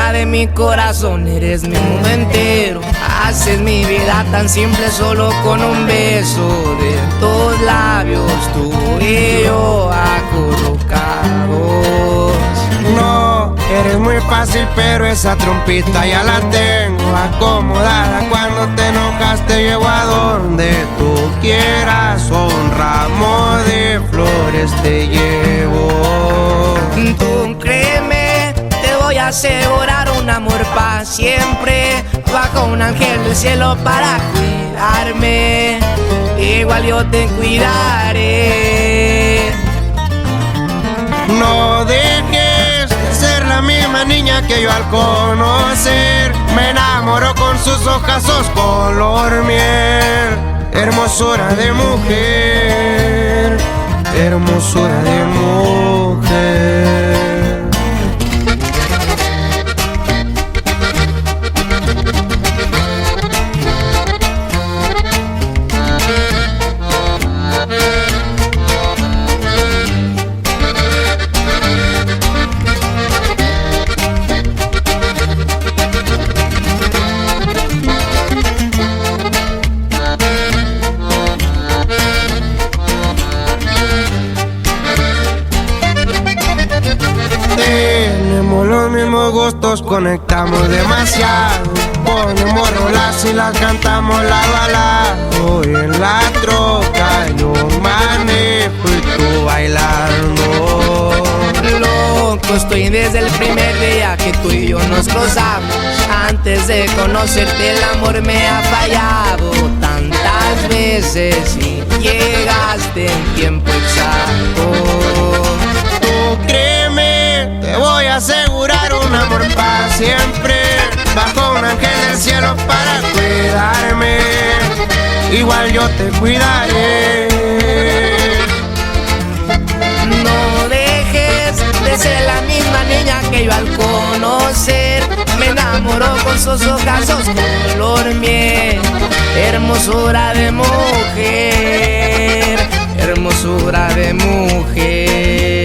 dueña de mi corazón, eres mi mundo entero. Haces mi vida tan simple solo con un beso de tus labios, tú y yo acurrucados. No, eres muy fácil, pero esa trompita ya la tengo acomodada. Cuando te enojas te llevo a donde tú quieras, un ramo de flores te llevo. Tú créeme, te voy a asegurar un amor para siempre, bajo un ángel del cielo para cuidarme. Igual yo te cuidaré. No dejes de ser la misma niña que yo al conocer me enamoró con sus ojazos color miel. Hermosura de mujer, hermosura de mujer. Tenemos los mismos gustos, conectamos demasiado. Ponemos rolas y las cantamos lado a lado. Y en la troca yo manejo y tú bailando. Loco estoy desde el primer día que tú y yo nos cruzamos. Antes de conocerte el amor me ha fallado tantas veces y llegaste en tiempo exacto. Tú créeme, te voy a asegurar un amor para siempre, bajo un ángel del cielo para cuidarme. Igual yo te cuidaré. No dejes de ser la misma niña que yo al conocer me enamoró con sus ojazos color miel. Hermosura de mujer, hermosura de mujer.